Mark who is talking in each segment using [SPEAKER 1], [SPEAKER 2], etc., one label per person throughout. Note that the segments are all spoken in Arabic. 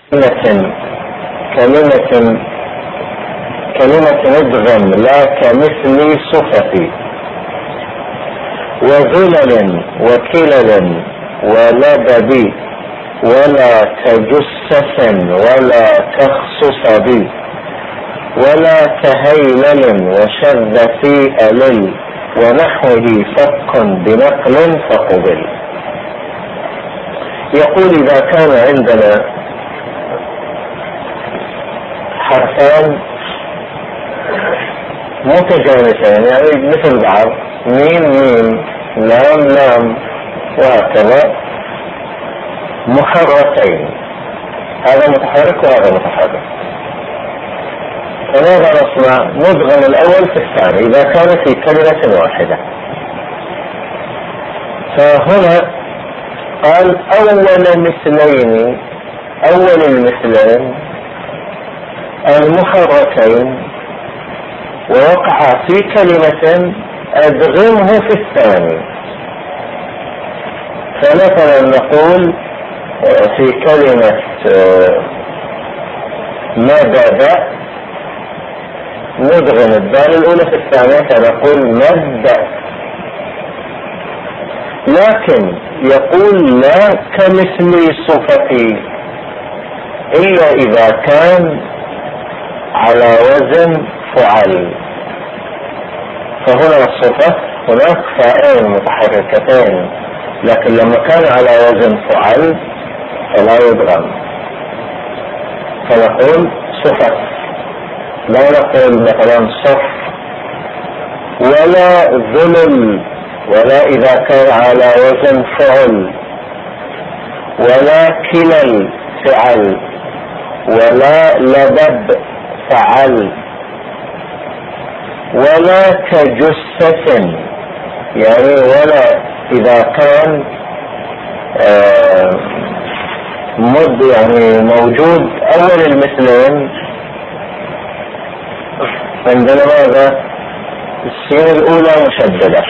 [SPEAKER 1] كلمة ادغم لا كمثل صفتي وظلل وكلل ولبدي ولا كجسس ولا كخصص بي ولا كهيلل وشذ في ألل ونحوه فق بنقل فقبل. يقول إذا كان عندنا حرفان متجانسين يعني مثل بعض، ميم ميم لام لام وهكذا، محركين، هذا متحرك وهذا متحرك، فماذا نصنع؟ ندغم الأول في الثاني إذا كان في كلمة واحدة. فهنا قال أول المثلين المحركين ووقع في كلمة أدغمه في الثاني. فمثلا نقول في كلمة مدد ندغم الدال الأولى في الثانية فنقول مد. لكن يقول لا كمثل صفتي إلا إذا كان على وزن فعل. فهنا الصفة هناك فاعلين متحركتين، لكن لما كان على وزن فعل فلا يدغم، فنقول صفة، لا نقول مثلا صف ولا ذلل، ولا إذا كان على وزن فعل، ولا كلل فعل، ولا لبب فعل، ولا كجسس يعني ولا إذا كان مد يعني موجود أول المثلين عندنا ماذا؟ السين الأولى مشددة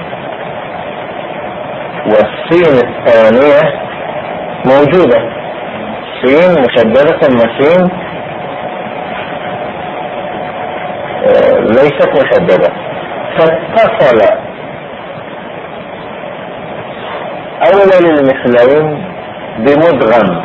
[SPEAKER 1] والسين الثانية موجودة، سين مشددة ثم سين ليست مشددة، فاتصل أول المثلين بمدغم.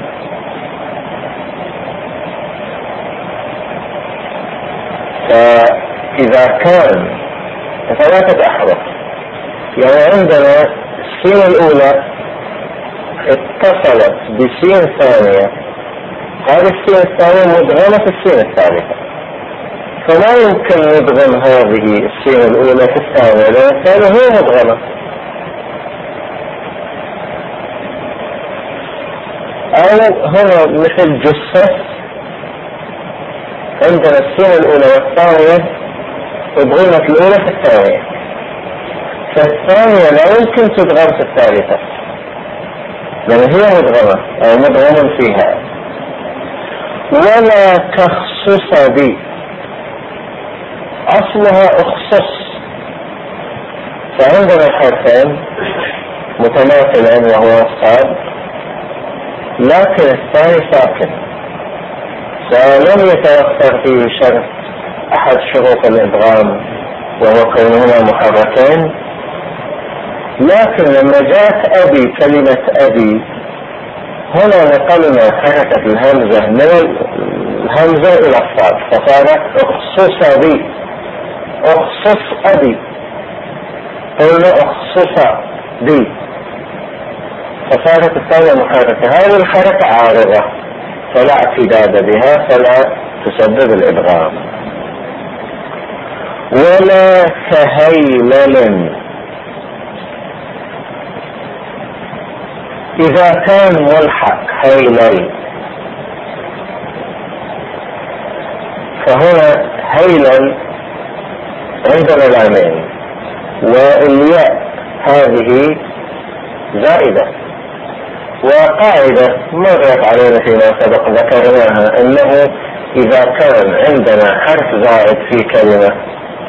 [SPEAKER 1] فإذا كان 3 أحرف يعني عندنا السين الأولى اتصلت بسين ثانية، هذه السين الثانية مدغمة في السين الثالثة، فلا يمكن ندغم هذه السين الأولى في الثانية لأن الثانية هي مدغمة. أو هنا مثل جسس، عندنا السين الأولى والثانية أدغمت الأولى في الثانية، فالثانية لا يمكن تدغم في الثالثة لأن هي مدغمة أو مدغم فيها. ولا كخصص بي أصلها أخصص، فعندنا الحرفين متماثلين وهو الصاد، لكن الثاني ساكن، فلم يتوفر فيه شرط أحد شروط الإدغام وهو كونهما محركين. لكن لما جاءت أبي كلمة أبي هنا نقلنا حركة الهمزة من الهمزة إلى الصاد فصارت أخصص بي، أخصص أبي، قلنا أخصص بي، فصارت الثانية محركة. هذه الحركة عارضة فلا اعتداد بها فلا تسبب الإدغام. ولا كهيلل إذا كان ملحق هيلل، فهنا هيلل عندنا لامين والياء هذه زائدة، وقاعدة مرت علينا فيما سبق ذكرناها أنه إذا كان عندنا حرف زائد في كلمة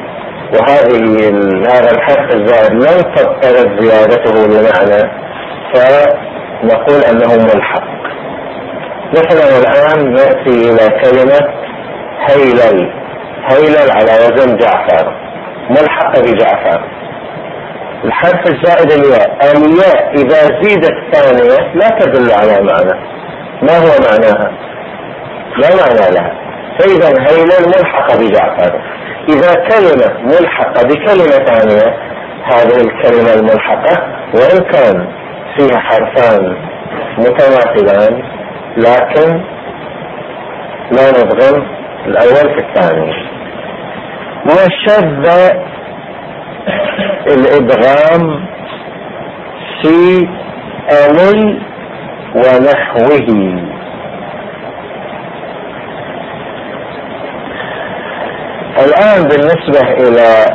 [SPEAKER 1] هذا الحرف الزائد لم تضطرد زيادته بمعنى فنقول أنه ملحق. مثلا الآن نأتي إلى كلمة هيلل. هيلل على وزن جعفر، ملحقة بجعفر. الحرف الزائد الياء، الياء إذا زيدت ثانية لا تدل على معنى. ما هو معناها؟ لا معنى لها. فإذا هيلل ملحقة بجعفر. إذا كلمة ملحقة بكلمة ثانية، هذه الكلمة الملحقة وإن كان فيها حرفان متماثلان لكن لا ندغم الأول في الثاني. وشذ الإدغام في ألل ونحوه. الآن بالنسبة إلى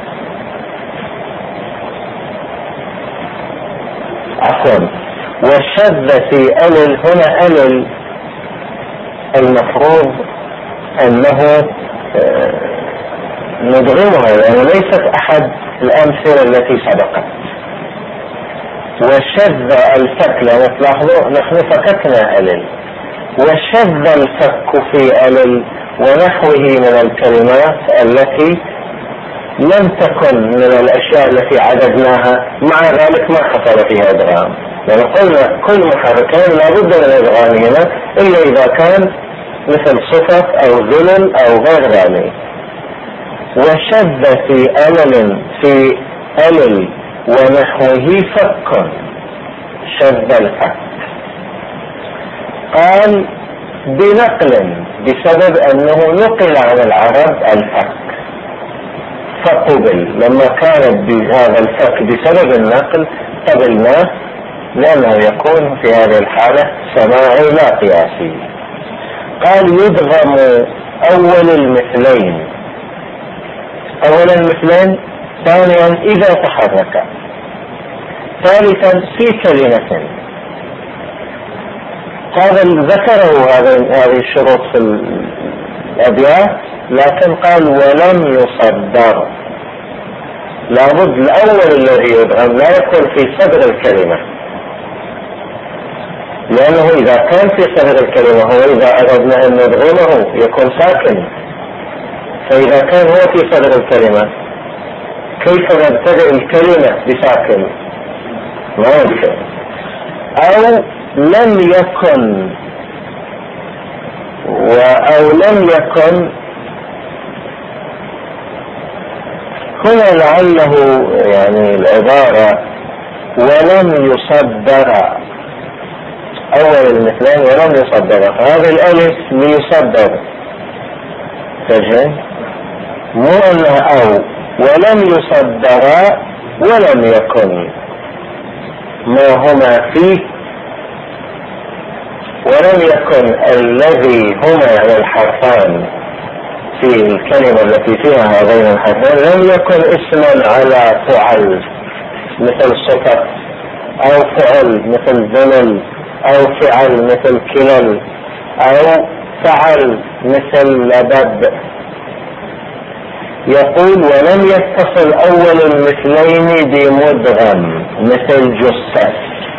[SPEAKER 1] وشذ في ألل، هنا ألل المفروض أنه ندغمها، يعني ليست أحد الأمثلة التي سبقت. وشذ الفك، لأن تلاحظوا نحن فككنا ألل. وشذ الفك في ألل ونحوه من الكلمات التي لم تكن من الأشياء التي عددناها، مع ذلك ما حصل فيها إدغام. يعني قلنا كل محركين لا بد من إدغامهما إلا إذا كان مثل صفة أو ذلل أو غير ذلك. وشذ في ألل ونحوه فك، شذ الفك. قال بنقل، بسبب أنه نقل عن العرب الفك فقبل. لما كانت بهذا الفك بسبب النقل قبلناه، لأنه يكون في هذه الحالة سماعي لا قياسي. قال يدغم أول المثلين. أول المثلين، ثانيا إذا تحرك، ثالثا في كلمة. قال ذكروا هذه الشروط في الأبيات، لكن قال ولم يصدر. لابد الأول الذي يدغم لا يكون في صدر الكلمة، لأنه إذا كان في صدر الكلمة هو إذا أردنا أن ندغمه يكون ساكن. فإذا كان هو في صدر الكلمة كيف نبتدئ الكلمة بساكن؟ ما يمكن. أو لم يكن هنا لعله يعني العبارة ولم يصدر أول المثلين ولم يصدر، هذا الألف ليصدر تجد، مو أنها أو ولم يصدر ولم يكن، ما هما فيه. ولم يكن الذي هما يعني الحرفان في الكلمة التي فيها هذين الحرفين لم يكن اسما على فعل مثل صفة، أو فعل مثل ذلل، أو فعل مثل كلل، أو فعل مثل لبد. يقول ولم يتصل أول المثلين بمدغم مثل جثة.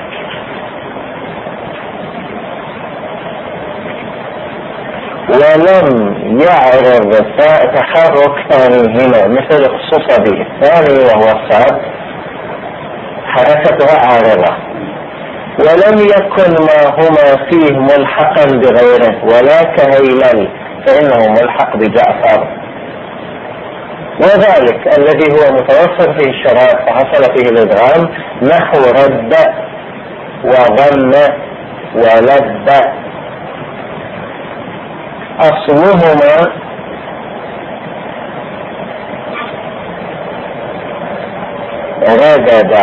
[SPEAKER 1] ولم يعرض تحرك ثاني هنا مثل اختص به الثاني وهو الصاد، حركتها عارضة. ولم يكن ما هما فيه ملحقا بغيره، ولا كهيلل فإنه ملحق بجعفر. وذلك الذي هو متوفر فيه الشرائط فحصل فيه الإدغام نحو رد وضم ولد، أصلهما ردد.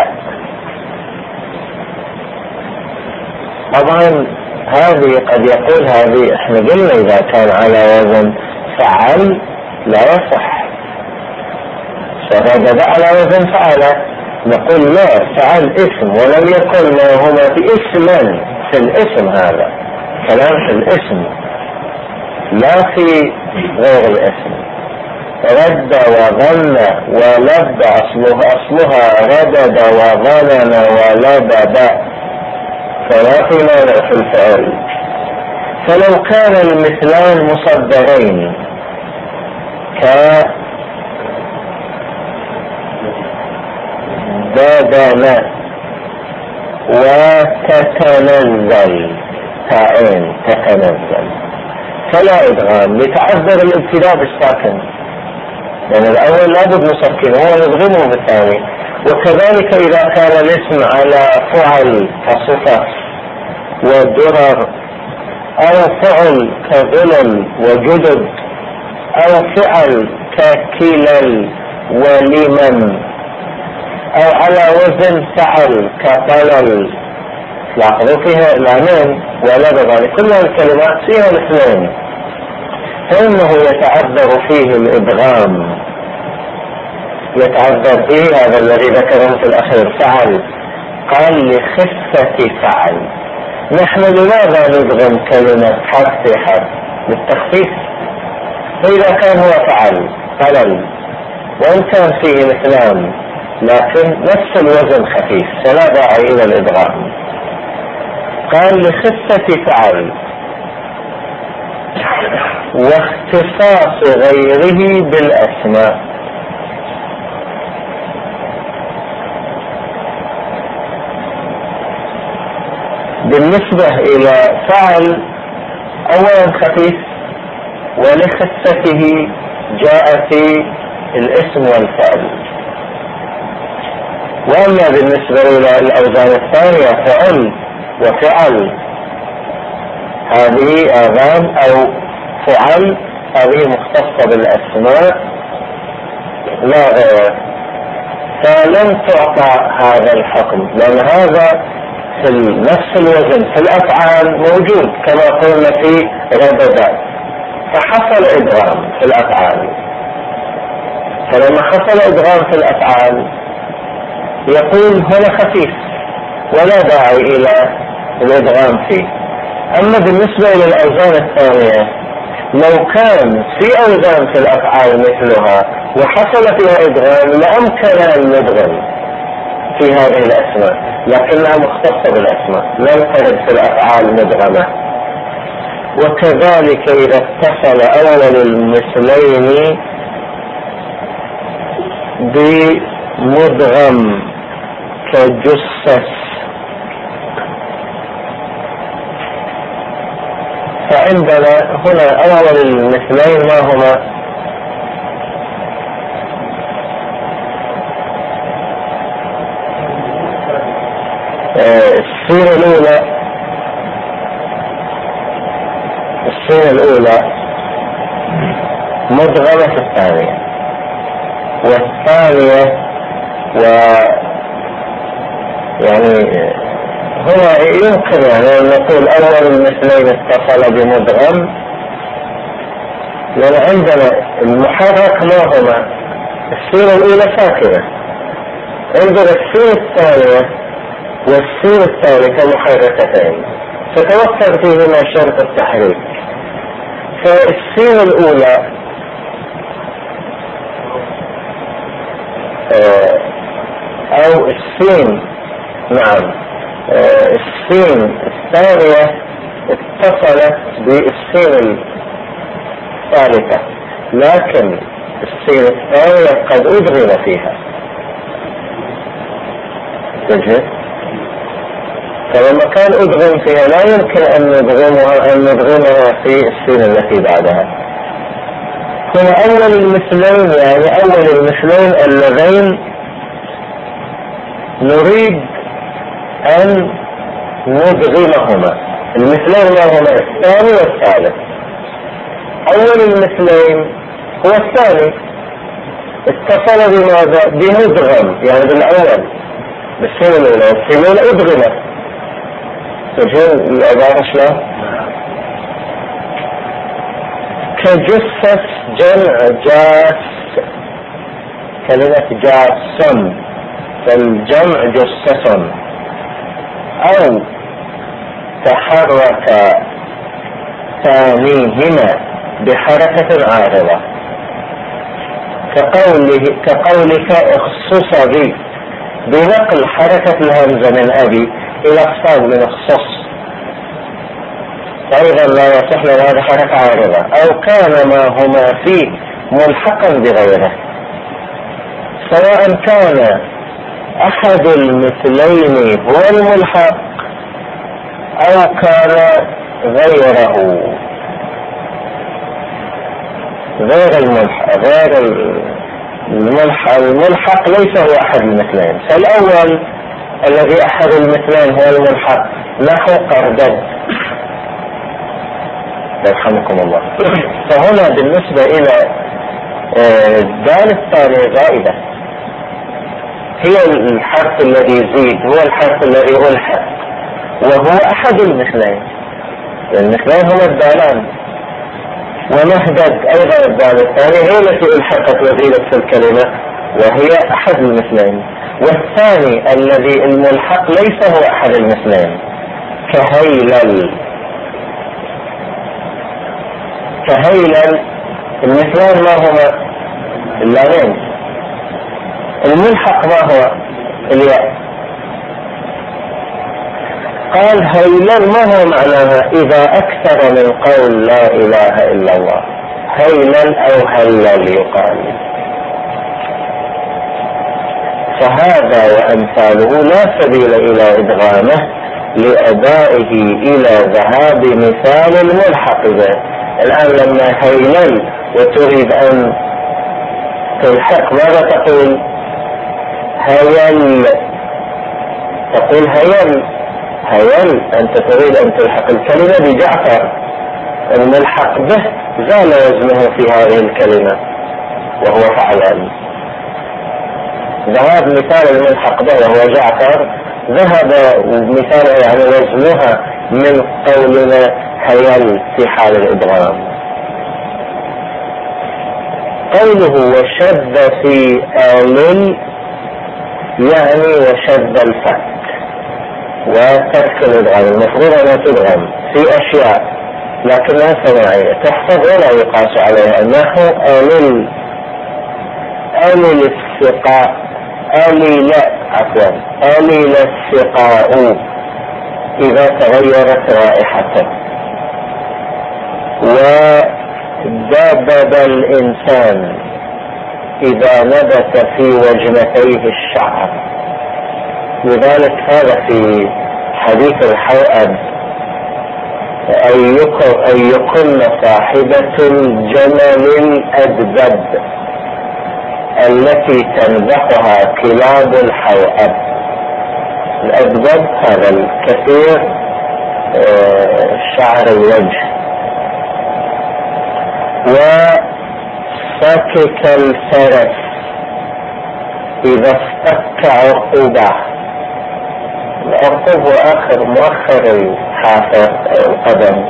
[SPEAKER 1] طبعا هذه قد يقول هذه احنا قلنا إذا كان على وزن فعل لا يصح، فردد على وزن فعل نقول لا، فعل اسم ولم يكن ما هما في اسما في الاسم، هذا كلام في الاسم لا في غير الاسم. رد وظن ولد أصلها ردد وظنن ولبد، فلا في مانع في الفعل. فلو كان المثلان مصدرين كبدل وتتنزل تاءين تتنزل فلا إدغام لتعذر الابتداء بالساكن، لأن الأول لابد مسكن هو يضغمه بالثاني. وكذلك إذا كان الاسم على فعل كصفة ودرر، أو فعل كظلل وجدد، أو فعل ككلل ولمن، أو على وزن فعل كطلل، لاحظوا فيها العنان ولا بغاني، كل الكلمات فيها الاثنين، فإنه يتعذر فيه الإدغام، يتعذر فيه هذا الذي ذكره في الأخير فعل، قال لخفة فعل. نحن لماذا ندغم كلمة حرف في حرف؟ بالتخفيف. فإذا كان هو فعل قلل وإن كان فيه مثلان لكن نفس الوزن خفيف فلا داعي إلى الإدغام. قال لخفة فعل واختصاص غيره بالأسماء. بالنسبة إلى فعل أولا خفيف ولخفته جاء في الاسم والفعل. وأما بالنسبة إلى الأوزان الثانية فعل وفعل، هذه آذان أو فعل هذه مختصة بالأسماء لا غير، فلم تعطى هذا الحكم، لأن هذا في نفس الوزن في الأفعال موجود كما قلنا في ربدا، فحصل إدغام في الأفعال. فلما حصل إدغام في الأفعال يقول هنا خفيف ولا داعي إلى الإدغام فيه. أما بالنسبة إلى الأوزان الثانية لو كان في أوزان في الأفعال مثلها وحصل فيها إدغام لأمكن أن ندغم في هذه الأسماء، لكنها مختصة بالأسماء لم ترد في الأفعال مدغمة. وكذلك إذا اتصل أول المثلين بمدغم كجثث، فعندنا هنا أول المثلين ما هما؟ السين الأولى مدغمة في الثانية، والثانية يعني هنا يمكن يعني أن نقول أول المثلين اتصل بمدغم، لأن عندنا المحرك ما هما؟ السين الأولى ساكنة، عندنا السين الثانية والسين الثالثة محركتين فتوفر فيهما شرط التحريك. فالسين الأولى أو السين نعم السين الثانية اتصلت بالسين الثالثة، لكن السين الثانية قد أدغم فيها. تجد فلما كان أدغم فيها لا يمكن أن ندغمها في السين التي بعدها. هنا أول المثلين يعني أول المثلين اللذين نريد أن ندغمهما. المثلين ما هما؟ الثاني والثالث. أول المثلين هو الثاني اتصل بماذا؟ بمدغم يعني بالأول بالسين الأولى، والسين الأولى أدغمت. تجهل العبارة شلون؟ كجثث جمع جاس، كلمة جاسم فالجمع جثث، أو تحرك ثانيهما بحركة عارضة كقولك اخصص بي، بنقل حركة الهمزة من أبي إلى اخصاص من اخصص. أيضا لا يصح لهذا حركة عارضة، أو كان ما هما فيه ملحقا بغيره، سواء كان أحد المثلين هو الملحق أو كان غيره غير الملحق ليس هو أحد المثلين. فالأول الذي أحد المثلين هو الملحق نحو قردد يرحمكم الله. فهنا بالنسبة إلى الدال الثانية زائدة، هي الحرف الذي يزيد هو الحرف الذي ألحق وهو أحد المثلين. المثلين هما الدالان، ونهدد أيضا الدال الثانية هي التي ألحقت وزيدت في الكلمة وهي أحد المثلين. والثاني الذي الملحق ليس هو أحد المثلين كهيلل. المثلين ما هما؟ اللامين. الملحق ما هو؟ الياء. قال هيلل ما هو معناها؟ إذا أكثر من قول لا إله إلا الله، هيلل أو هلل يقال. فهذا وأمثاله لا سبيل إلى إدغامه لأدائه إلى ذهاب مثال الملحق به. الآن لما هيلل وتريد أن تلحق ماذا تقول؟ هيل. تقول هيل أنت تريد أن تلحق الكلمة بجعفر، الملحق به زال وزنه في هذه الكلمة وهو فعل. ذهاب مثال الملحق به وهو جعفر ذهب مثال يعني وزنها من قولنا هيل في حال الإدغام. قوله وشد في آل يعني وشد الفك وترك الإدغام. المفروض أن تدغم في أشياء لكنها سماعية تحفظ ولا يقاس عليها، نحو آل السقاء، آليل السقاء إذا تغيرت رائحته. ودبب الإنسان إذا نبت في وجنتيه الشعر. لذلك هذا في حديث الحوأب أيكن صاحبة الجمل الأدبب التي تنبحها كلاب الحوأب. الأدبب هذا الكثير شعر الوجه. وسكك الفرس إذا افتك عقبه. العقب آخر مؤخر القدم.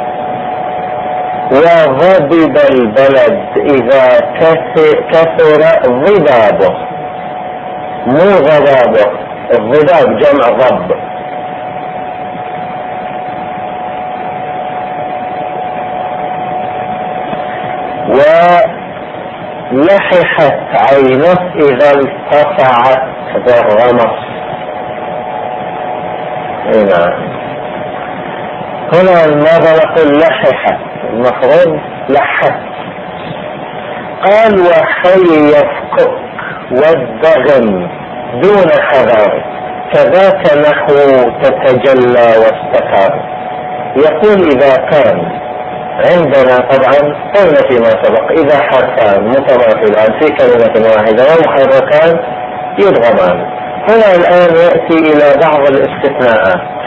[SPEAKER 1] وضبب البلد إذا كثر ضبابه، مو ضبابه، الضباب جمع ضب. ولححت عينه إذا التفعت بالرمص. هنا ماذا نقول؟ لححت، المفروض لحت. قال وحي يفكك والدغم دون حذر، كذاك نحو تتجلى واستكار. يقول إذا كان عندنا طبعا قلنا فيما سبق إذا حرفان متماثلان في كلمة واحدة ومحركان يدغمان. هنا الآن يأتي إلى بعض الاستثناءات.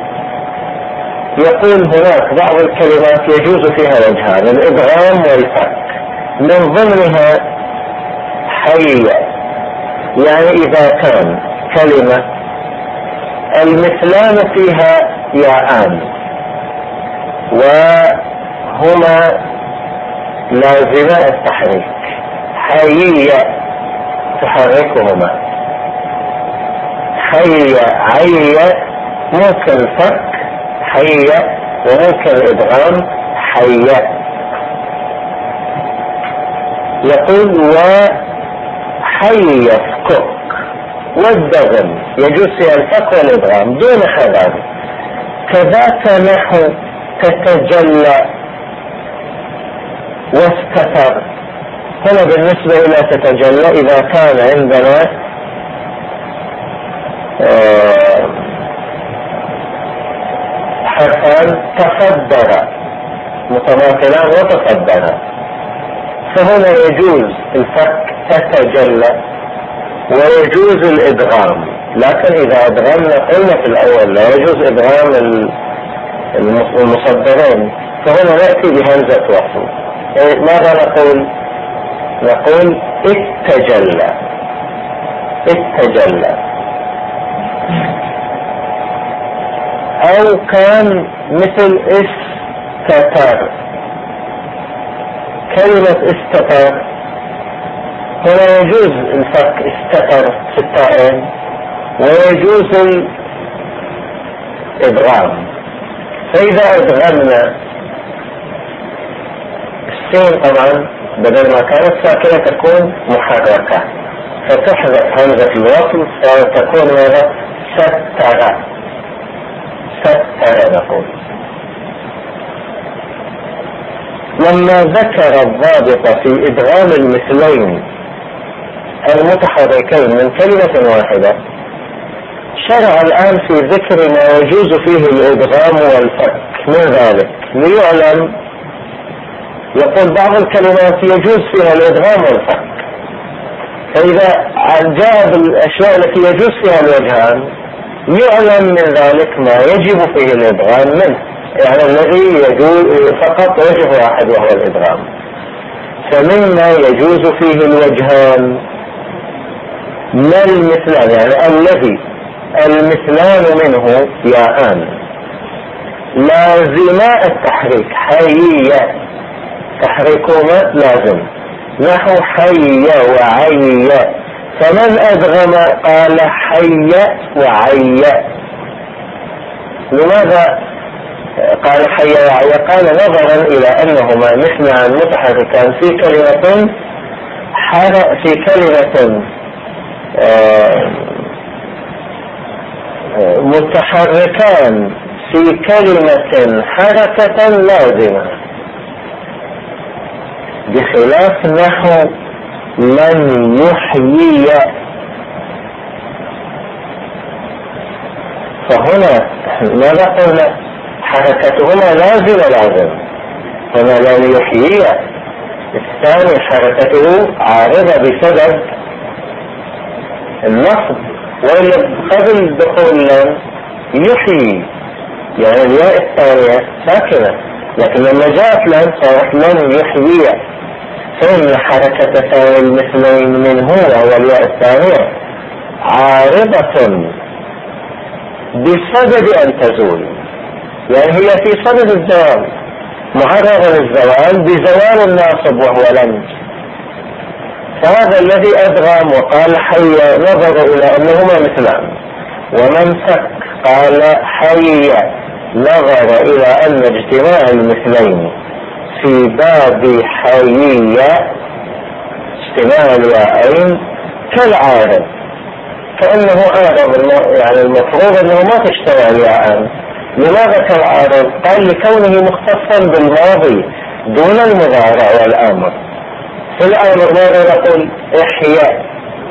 [SPEAKER 1] يقول هناك بعض الكلمات يجوز فيها وجهان، الإدغام والفك. من ضمنها حي، يعني إذا كان كلمة المثلان فيها ياءان وهما لازما التحريك، حي تحركهما، حي عي ممكن فك حي وممكن الإدغام حي. يقول وحي يفكك والدغم يجوز فيها الفك والإدغام دون حذر. كذاك نحو تتجلى واستتر. هنا بالنسبة إلى تتجلى إذا كان عندنا حرفان تصدر متماثلان وتصدر، فهنا يجوز الفك تتجلى ويجوز الإدغام. لكن إذا أدغمنا قلنا في الأول لا يجوز إدغام المصدرين، فهنا نأتي بهمزة وصل. ماذا نقول؟ نقول اتجلى، اتجلى. أو كان مثل استتر، كلمة استتر هنا يجوز الفك استتر في التائين ويجوز الإدغام. فإذا أدغمنا السين طبعا بدل ما كانت ساكنة تكون محركة، فتحذف همزة الوصل فتكون ماذا؟ ستر، ستر نقول. لما ذكر الضابط في إدغام المثلين المتحركين من كلمة واحدة، شرع الآن في ذكر ما يجوز فيه الإدغام والفك من ذلك ليعلم. يقول بعض الكلمات يجوز فيها الإدغام والفك، فإذا جاء بالأشياء التي يجوز فيها الوجهان يعلم من ذلك ما يجب فيه الإدغام منه، يعني الذي يجوز فقط وجه واحد وهو الإدغام. فمما يجوز فيه الوجهان ما المثلان، يعني الذي المثلان منه ياءان لازما التحريك، حيية تحريكهما لازم، نحو حي وعي. فمن أدغم قال حي وعي. لماذا قال حي وعي؟ قال نظرا إلى أنهما مثلان متحركان في كلمة متحركان في كلمة حركة لازمة، بخلاف نحو من يحيي. فهنا ماذا قلنا؟ حركتهما لازم. هنا من يحيي الثاني حركته عارضة بسبب النصب، وقبل دخول لم يحيي يعني الياء الثانية ساكنة، لكن لما جاءت لم صارت من يحيي، فإن حركة ثاني المثلين منه وهو الياء الثانية عارضة بسبب أن تزول، يعني هي في صدد الزوال، معرضة للزوال بزوال الناصب وهو لم. فهذا الذي أدغم وقال حي نظر إلى أنهما مثلان، ومن فك قال حي نظر إلى أن اجتماع المثلين في باب حيية اجتماع الياءين كالعارض، كأنه عارض، يعني المفروض أنه ما تجتمع الياءين. لماذا كالعارض؟ قال لكونه مختصا بالماضي دون المضارع والأمر. في الأمر ماذا نقول؟ إحياء،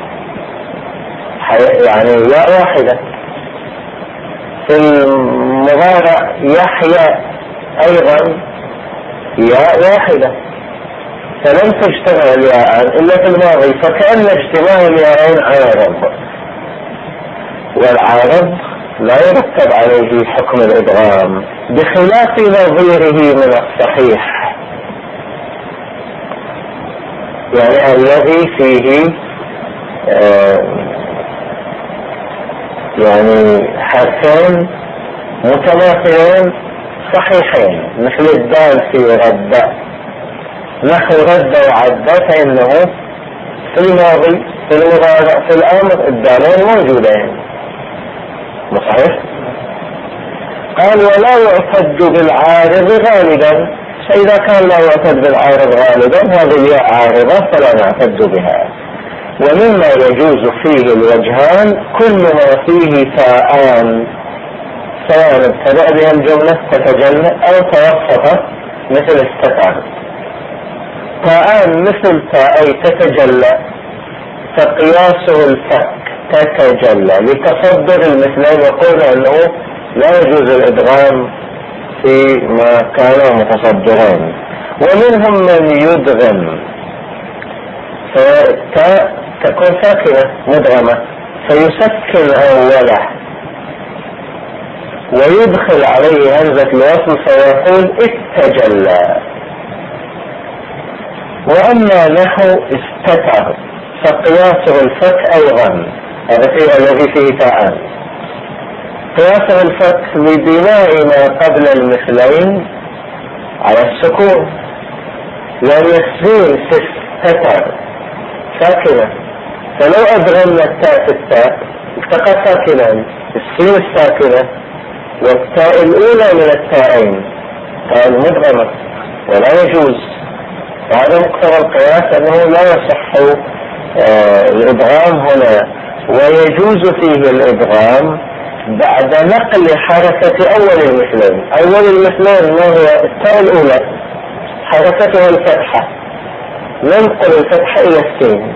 [SPEAKER 1] يعني ياء واحدة. في المضارع يحيى أيضا ياء واحدة، فلم تجتمع الياء إلا في الماضي، فكأن اجتماع الياءين عارض، والعارض لا يرتب عليه حكم الإدغام بخلاف نظيره من الصحيح، يعني الذي فيه يعني حرفين متماثلين صحيحين مثل الدال في رد، نحو رد وعد، فإنه في الماضي في المضارع في الأمر الدالين موجودين صحيح. قال ولا يعتد بالعارض غالبا، فإذا كان لا يعتد بالعارض غالبا هذه الياء عارضة فلا نعتد بها. ومما يجوز فيه الوجهان كل ما فيه تاءان سواء ابتدأ بها الجملة تتجلى أو توسط مثل استتر. تاءان مثل تاءي تتجلى فقياسه الفك تتجلى لتصدر المثلين، يقول أنه لا يجوز الإدغام فيما كانوا متصدرين. ومنهم من يدغم، فالتاء تكون ساكنة مدغمة فيسكن أوله ويدخل عليه همزة الوصل فيقول اتجلى. وأما نحو استتر فقياسه الفك أيضا، هذا الذي فيه تاءان، قياسه الفك لبناء ما قبل المثلين على السكون، لأن السين في استتر ساكنة، فلو أدغمنا التاء في التاء التقى ساكنان، السين الساكنة والتاء الأولى من التاءين تاء المدغمة، ولا يجوز. وهذا مقتضى القياس أنه لا يصح الإدغام هنا، ويجوز فيه الإدغام بعد نقل حركة أول المثلين. أول المثلين ما هو التاء الأولى حركتها الفتحة، ننقل الفتحة إلى السين،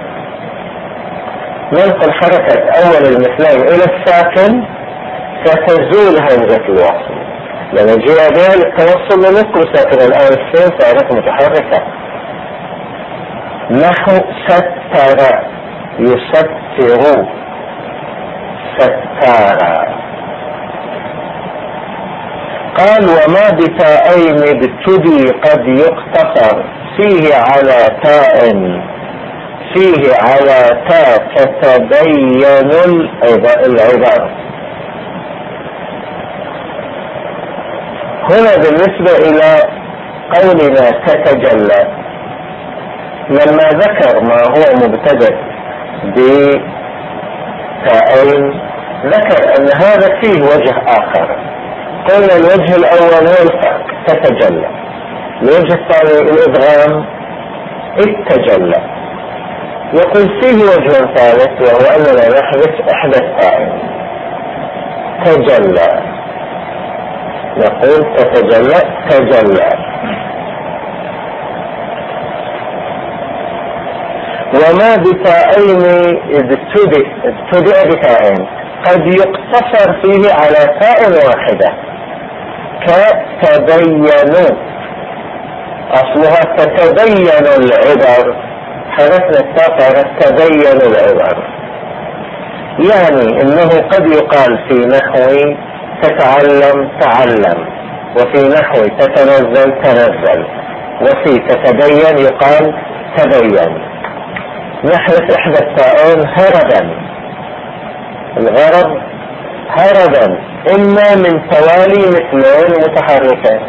[SPEAKER 1] ننقل حركة أول المثلين إلى الساكن فتزول همزة الوصل، لما جاء بها للتوصل لنقل ساكن. الآن السين صارت متحركة. نحو ستر يستر ستارا. قال وما بتاءين ابتدي قد يقتصر فيه على تاء، فيه على تاء تتبين العبارة. هنا بالنسبة إلى قولنا تتجلى، لما ذكر ما هو مبتدأ بتاءين ذكر أن هذا فيه وجه آخر. قلنا الوجه الأول هو الفك تتجلى، الوجه الثاني الإدغام اتجلى. يقول فيه وجه ثالث وهو أننا نحذف إحدى التاءين تجلى، نقول تتجلى تجلى. وما بتاءين ابتدأ بتاءين قد يقتصر فيه على تاء واحدة كتبين، أصلها تتبين العبر، حرفنا التاء صارت تبين العبر. يعني إنه قد يقال في نحو تتعلم تعلم، وفي نحو تتنزل تنزل، وفي تتبين يقال تبين. نحذف إحدى التاءين هربا، الغرض هربا إما من توالي مثلين متحركين،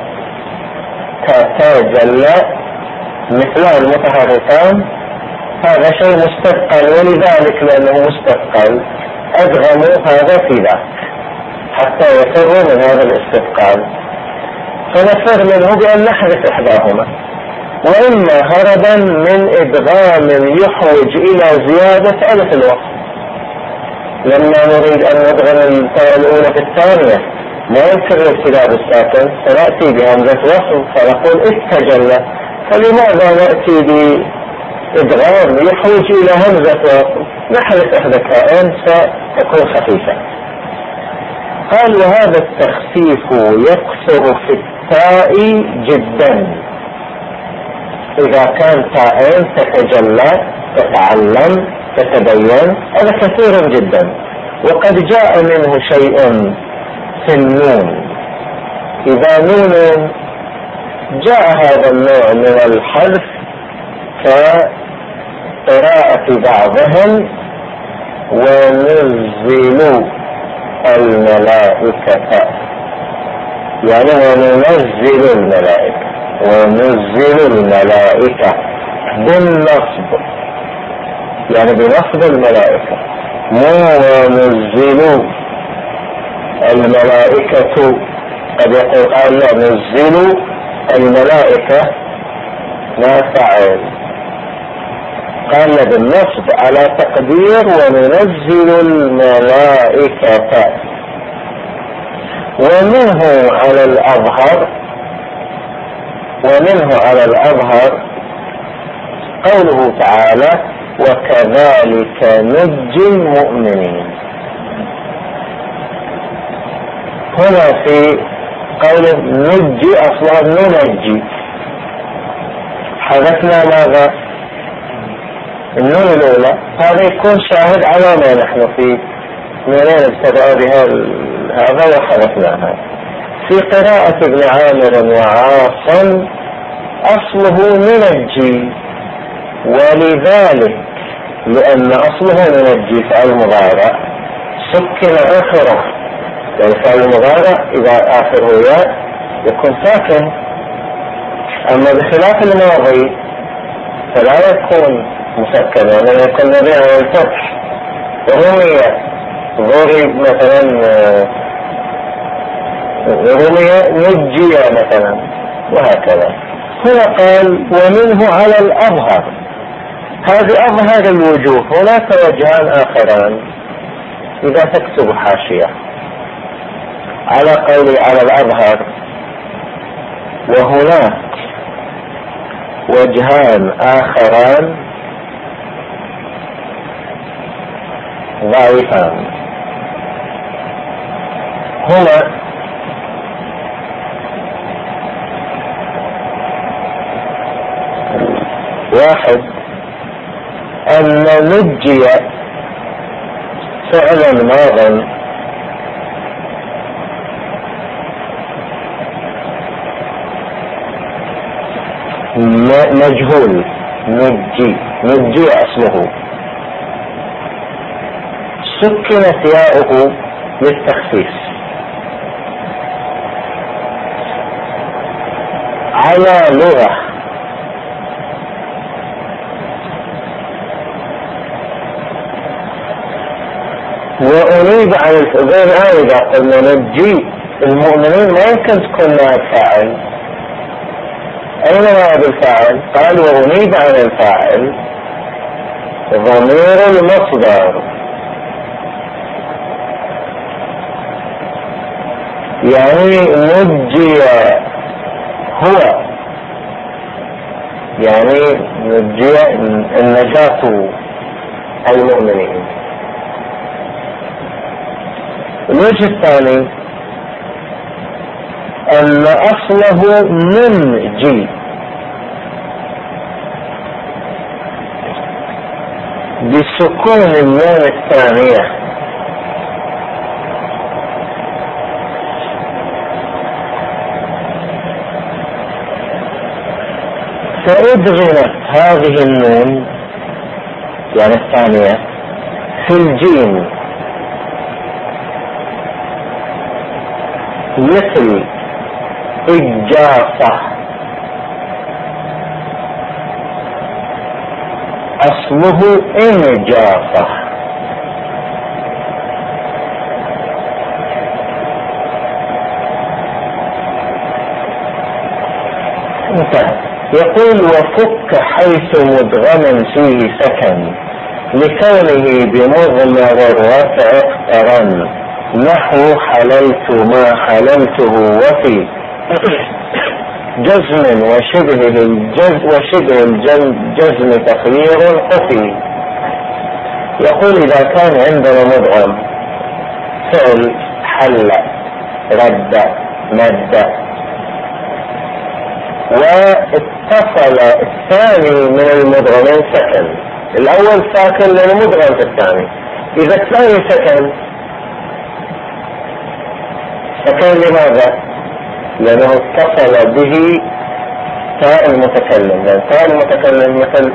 [SPEAKER 1] تتجلى مثلان متحركان، هذا شيء مستثقل، ولذلك لأنه مستثقل أدغموا هذا في ذاك حتى يفروا من هذا الاستثقال، فنفر منه بأن نحذف إحداهما. وإما هربا من إدغام يحوج إلى زيادة ألف الوصل، لما نريد أن ندغم التاء الأولى في الثانية لا يمكن الابتداء بالساكن، فنأتي بهمزة وصل فنقول اتجلى. فلماذا نأتي بإدغام يحوج إلى همزة وصل؟ نحذف إحدى التاءين فتكون خفيفة. قال وهذا التخفيف يقصر في التاء جدا إذا كان تاءين تتجلى تتعلم تتبين، هذا كثير جدا. وقد جاء منه شيء في النون، إذا نون جاء هذا النوع من الحذف كقراءة بعضهم ونزلوا الملائكة، يعني وننزل الملائكة، وننزل الملائكة بالنصب، يعني بنصب الملائكة، مو وننزل الملائكة. قد يقول قال لا ننزل الملائكة ما فعل، قال بالنصب على تقدير وننزل الملائكة. ومنه على الأظهر قوله تعالى وكذلك نجزي المؤمنين. هنا في قوله نجي أصلا ننجي، حذفنا ماذا؟ النون الأولى، هذا يكون شاهد على ما نحن فيه، منين ابتدأ هذا وحذفناها. في قراءة ابن عامر وعاصم أصله ننجي، ولذلك لأن أصله ننجي فعل مضارع سكن آخره، يعني فعل المضارع إذا آخره ياء يكون ساكن، أما بخلاف الماضي فلا يكون مسكنا، لأنه يكون مبني على الفتح. رمي ضرب مثلا، رمي نجي مثلا، وهكذا. هنا قال ومنه على الأظهر، هذه أظهر الوجوه. هناك وجهان آخران إذا تكتب حاشية على قولي على الأظهر، وهناك وجهان آخران ضعيفان. هنا واحد أن نجي فعلا ماضا مجهول، نجي أصله سكنت ياؤه للتخفيف على لغة، وأنيب عن الفعل. إذا قلنا نجي المؤمنين ما يمكن تكون نائب فاعل، أين نائب الفاعل؟ قال وأنيب عن الفاعل ضمير المصدر، يعني نجي هو، يعني نجي النجاة المؤمنين. الوجه الثاني أن أصله منجي بسكون النون الثانية، فأدغمت هذه النون يعني الثانية في الجيم مثل إجافة، أصله إنجافة. يقول وفك حيث مدغما فيه سكن لكونه بمضمر الرفع اقترن، نحو حللت ما حللته، وفي جزم وشبه الجزم تقرير خفي. يقول إذا كان عندنا مدغم فعل حل رد مد، واتصل الثاني من المدغمين سكن، الأول ساكن لأنه مدغم في الثاني، إذا الثاني سكن لماذا؟ لأنه اتصل به تاء المتكلم، لأن تاء المتكلم مثل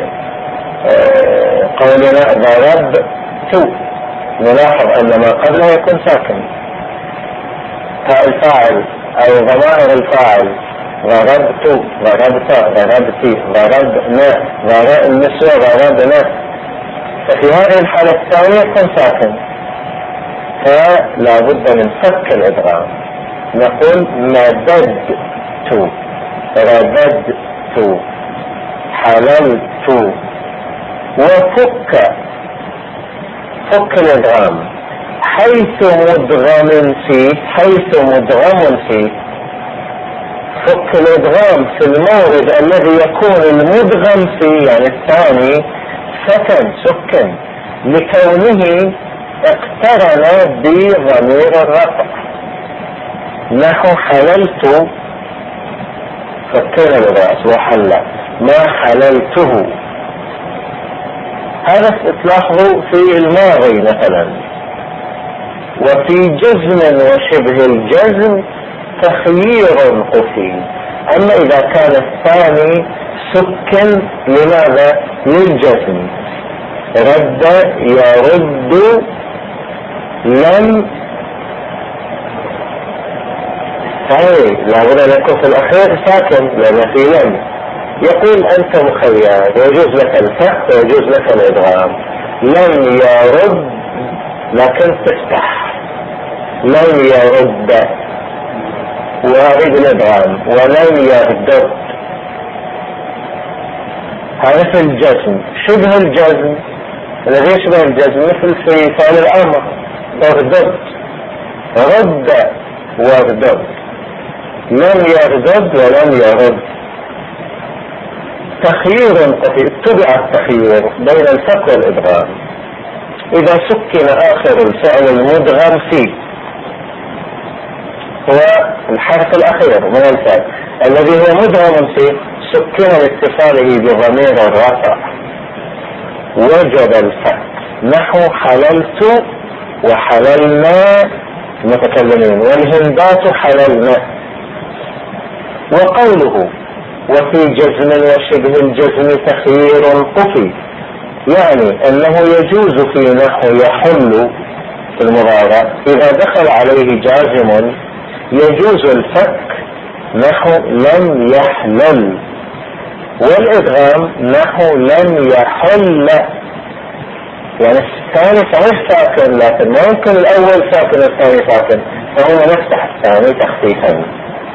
[SPEAKER 1] قولنا ضربت، نلاحظ أن ما قبله يكون ساكن، تاء الفاعل أو ضمائر الفاعل، ضربت، ضربت، ضربتي، ضربنا، النسوة ضربنا، ففي هذه الحالة الثانية يكون ساكن، فلا بد من فك الإدغام. نقول مددت، رددت، حللت، وفك الإدغام حيث مدغم فيه. فك الادغام في المورد الذي يكون المدغم فيه يعني الثاني سكن لكونه اقترن بضمير الرفع، نحو حللت فكنا بالرأس وحل ما حللته. هذا تلاحظوا في الماضي مثلا. وفي جزم وشبه الجزم تخيير خفي. اما اذا كان الثاني سكن لماذا؟ للجزم. رد يرد، لم لابد ان يكون في الاخير ساكن لان في لم. يقول انت مخير ويجوز لك الفتح ويجوز لك الادغام. لم يرد لكن تفتح، لم يرد واريد الادغام، ولم يردد. هذا في الجزم. شبه الجزم الذي يشبه الجزم مثل في فعل الامر اردد، رد واردد. لم يردد ولم يرد. تخيير اتبع التخيير بين الفك والادغام. اذا سكن اخر الفعل المدغم فيه هو الحرف الاخير من الفعل الذي هو مدغم فيه، سكن لاتصاله بضمير الرفع وجب الفك، نحو حللت وحللنا المتكلمين والهندات حللنا. وقوله وفي جزم وشبه الجزم تخيير قفي، يعني انه يجوز في نحو يحل في المضارع اذا دخل عليه جازم يجوز الفك، نحو لم يحلل، والادغام نحو لم يحل. يعني الثاني صحيح ساكن لكن ما يمكن الاول ساكن والثاني ساكن، فهو نفتح الثاني تخفيفا.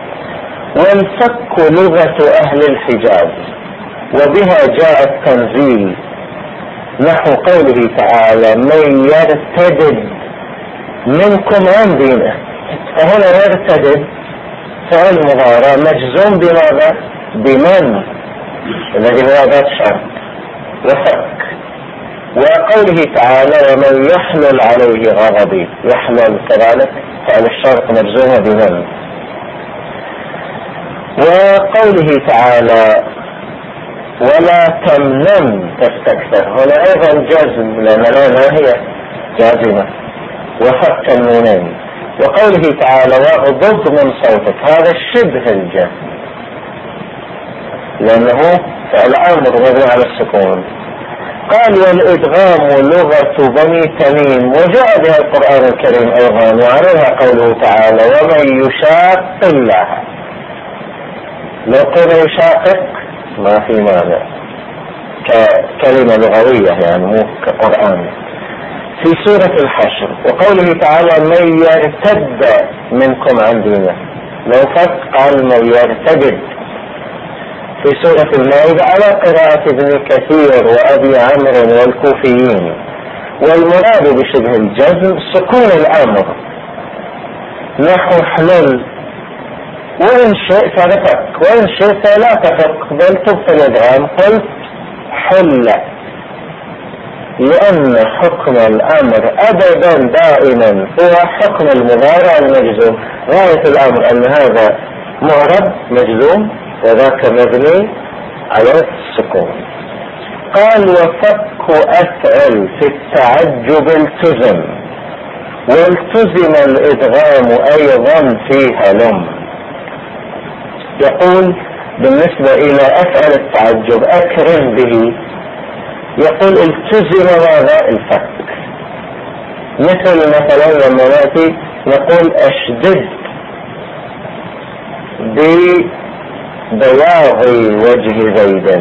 [SPEAKER 1] والفك لغة اهل الحجاز وبها جاء التنزيل، نحو قوله تعالى من يرتدد منكم عن دينه. فهنا يرتدد فعل مضارع مجزوم بماذا؟ بمن الذي هو ذات شرط وفك. وقوله تعالى ومن يحلل عليه غضبي، يحلل كذلك فعل الشرط مجزوم بمن. وقوله تعالى ولا تمنن تستكثر، هنا ايضا جزم لان لا هي جازمة وفك النونين. وقوله تعالى واغضض من صوتك، هذا شبه الجزم لانه فعل امر مبني على السكون. قال والادغام لغة بني تميم، وجاء بها القرآن الكريم ايضا، وعليها قوله تعالى ومن يشاق الله. لو قيل يشاقق ما في مانع ككلمة لغوية يعني مو كقرآن. في سورة الحشر وقوله تعالى من يرتد منكم عن دينه، لو فك قال من يرتد. في سورة المائدة على قراءة ابن كثير وأبي عمرو والكوفيين. والمراد بشبه الجزم سكون الأمر، نحو حلل وإن شئت فك وإن شئت لا تفك بل تبقى الإدغام، قلت حل، لأن حكم الأمر أبدا دائما هو حكم المضارع المجزوم. غاية الأمر أن هذا معرب مجزوم وذاك مبني على السكون. قال وفك أفعل في التعجب التزم، والتزم الإدغام أيضا فيها لم. يقول بالنسبة إلى أفعل التعجب أكرم به، يقول التزم ماذا؟ الفك. مثلا لما نأتي نقول أشدد ببياض وجه زيد،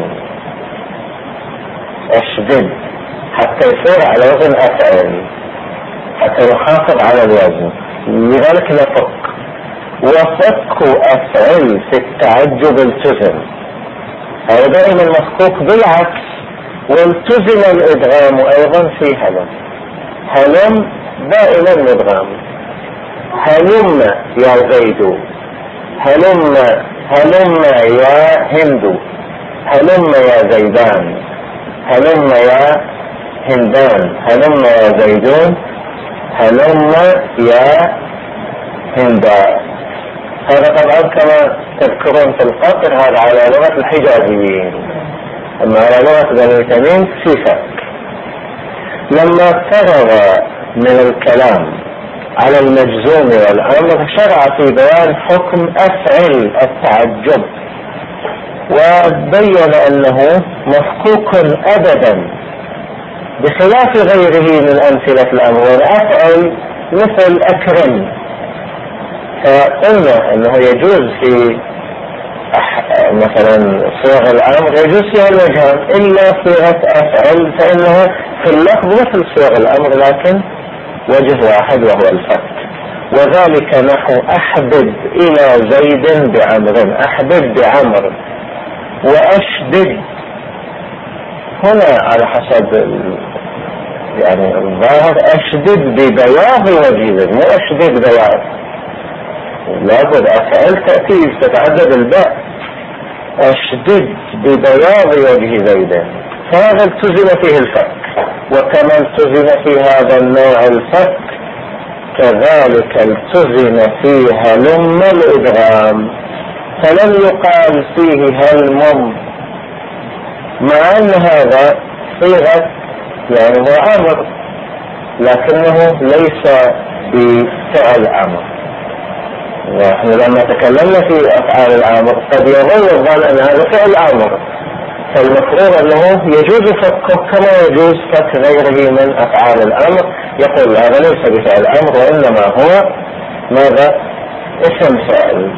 [SPEAKER 1] أشدد حتى يصير على وزن أفعل، حتى نحافظ على الوزن، لذلك نفك. وفك أفعل في التعجب التزم، هذا دائما مفكوك بالعكس. والتزم الإدغام أيضا في هلم. هلم دائما مدغم. هلم يا زيد، هلم يا هند، هلم يا زيدان، هلم يا هندان، هلم يا زيدون، هلم يا هندان. هذا طبعا كما تذكرون في القصر هذا على لغة الحجازيين، أما على لغة بني تميم في فرق. لما فرغ من الكلام على المجزوم والأمر شرع في بيان حكم أفعل التعجب، وبين أنه مفكوك أبدا بخلاف غيره من أمثلة الأمر. أفعل مثل أكرم، فقلنا أنه يجوز في مثلا صيغ الأمر يجوز فيها الوجهان، إلا صيغة أفعل فإنها في اللفظ مثل صيغ الأمر لكن وجه واحد وهو الفك، وذلك نحو أحبب إلى زيد بعمر، أحبب بعمر، وأشدد هنا على حسب يعني الظاهر أشدد ببياض وجه زيد، مو أشدد بياض، لابد أفعل تأتي تتعدد الباء، أشدد ببياض وجه زيد، فهذا التزم فيه الفك. وكما التزم في هذا النوع الفك كذلك التزم فيه هلم الإدغام، فلم يقال فيه هلم، مع أن هذا صيغة يعني هو أمر لكنه ليس بفعل أمر. ونحن لما تكلمنا في أفعال الأمر قد يظن الظن أن هذا فعل أمر، فالمفروض أنه يجوز فكه كما يجوز فك غيره من أفعال الأمر. يقول هذا ليس بفعل أمر وإنما هو ماذا؟ اسم فعل.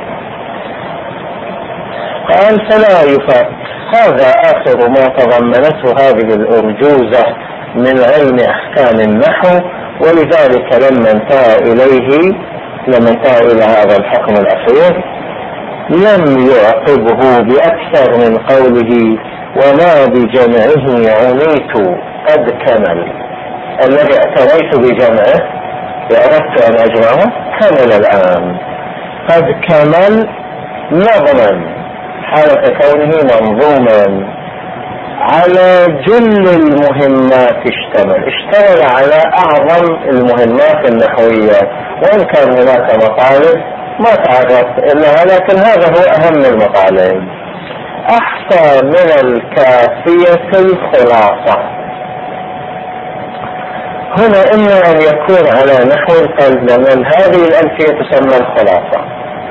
[SPEAKER 1] قال فلا يفك. هذا آخر ما تضمنته هذه الأرجوزة من علم أحكام النحو، ولذلك لما انتهى إلى هذا الحكم الأخير لم يعقبه بأكثر من قوله وما بجمعه عنيت قد كمل. الذي اعتنيت بجمعه وأردت أن أجمعه كمل الآن، قد كمل نظما حالة كونه منظوما على جل المهمات، اشتمل على أعظم المهمات النحوية، وإن كان هناك مطالب ما تعرفت إلا، لكن هذا هو أهم المطالب. أحصى من الكافية الخلاصة. هنا إما أن يكون على نحو القلب، لأن هذه الألفية تسمى الخلاصة،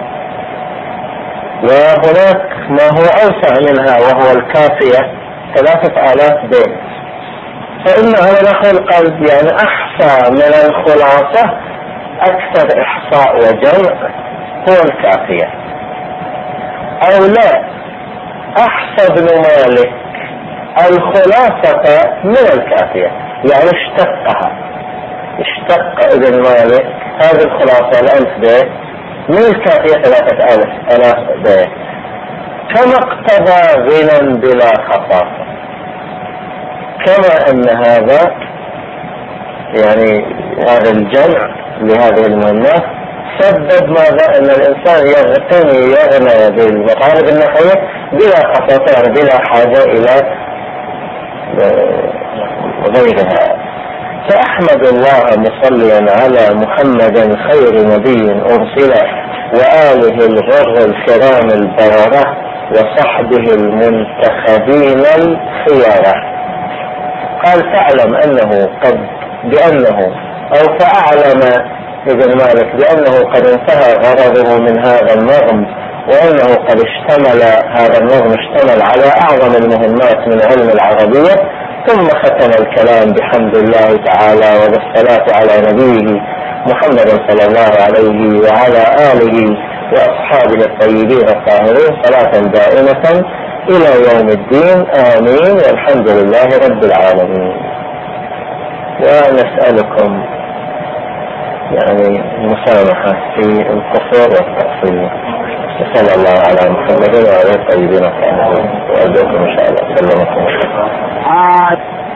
[SPEAKER 1] وهناك ما هو أوسع منها وهو الكافية 3000 بيت، فإن على نحو القلب يعني أحصى من الخلاصة، أكثر إحصاء وجمع هو الكافية. أو لا، أحصى ابن مالك الخلاصة من الكافية، يعني اشتق ابن مالك هذه الخلاصة 1000 بيت من الكافية 3000 بيت، كما اقتضى غنى بلا خطأ. كما أن هذا يعني هذا الجمع لهذه المهمات سبب ماذا؟ أن الإنسان يغنى بالمطالب النحوية بلا خطأ، بلا حاجة إلى غيرها. فأحمد الله مصليا على محمد خير نبي أرسل، وآله الغر الكرام البررة، وصحبه المنتخبين الخيارة. قال فاعلم أنه فأعلم ابن مالك بأنه قد انتهى غرضه من هذا النظم، وأنه قد هذا النظم اشتمل على أعظم المهمات من علم العربية. ثم ختم الكلام بحمد الله تعالى وبالصلاة على نبيه محمد صلى الله عليه وعلى آله وأصحابه الطيبين الطاهرين صلاة دائمة إلى يوم الدين، آمين، والحمد لله رب العالمين. ونسألكم يعني مسامحة في القصور والتقصير. صلى الله على محمد وعلى الطيبين الطاهرين، وأرجوكم إن شاء الله سلمكم.